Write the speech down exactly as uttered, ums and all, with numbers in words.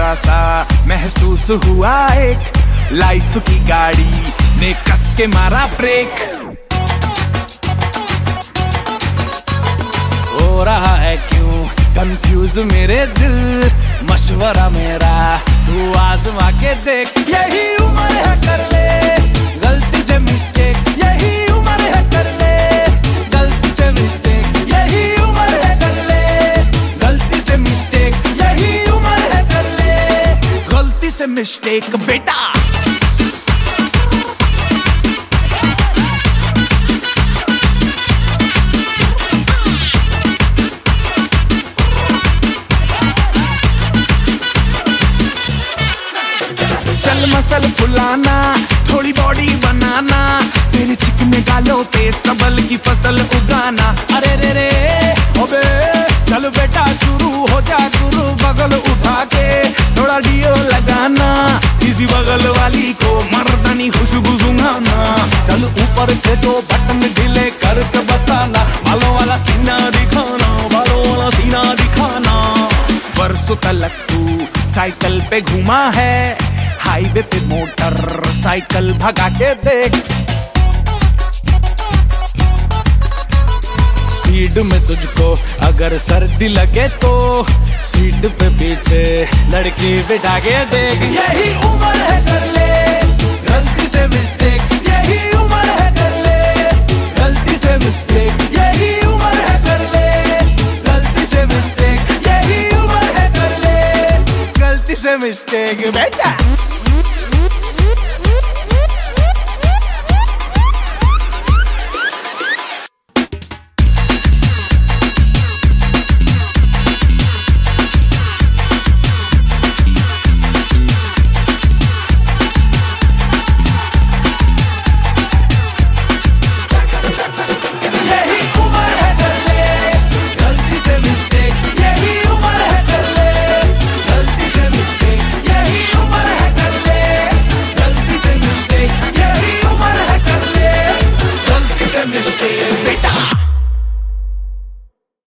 थोड़ा सा महसूस हुआ एक लाइफ की गाड़ी ने कस के मारा ब्रेक। हो रहा है क्यों कंफ्यूज मेरे दिल, मशवरा मेरा तू आजमा के देख। यही उम्र है कर ले गलती से मिस्टेक, यही उम्र है कर ले गलती से मिस्टेक, यही उम्र है कर ले गलती से मिस्टेक, यही उम्र है कर ले गलती से मिस्टेक बेटा। चल मसल फुलाना, थोड़ी बॉडी बनाना, तेरे चिकने गालों पे स्टबल की फसल उगाना। अरे रे रे अबे चल बेटा शुरू हो जा गुरु, बगल उठा के थोड़ा डियो लगाना, किसी बगल वाली को मर्दानी खुशबू सुंघाना। चल ऊपर के दो बटन ढीले करके बताना, बालों वाला सीना दिखाना, बालों वाला सीना दिखाना। बरसों तक तू साइकिल पे घूमा है, हाईवे पे मोटर साइकिल भगा के देख। स्पीड में तुझको अगर सर्दी लगे तो सीट पे पीछे लड़की बिठा के देख। यही उम्र है कर ले गलती से मिस्टेक, यही उम्र है कर ले गलती से मिस्टेक, यही उम्र है कर ले गलती से मिस्टेक, यही उम्र है कर ले गलती से मिस्टेक बेटा।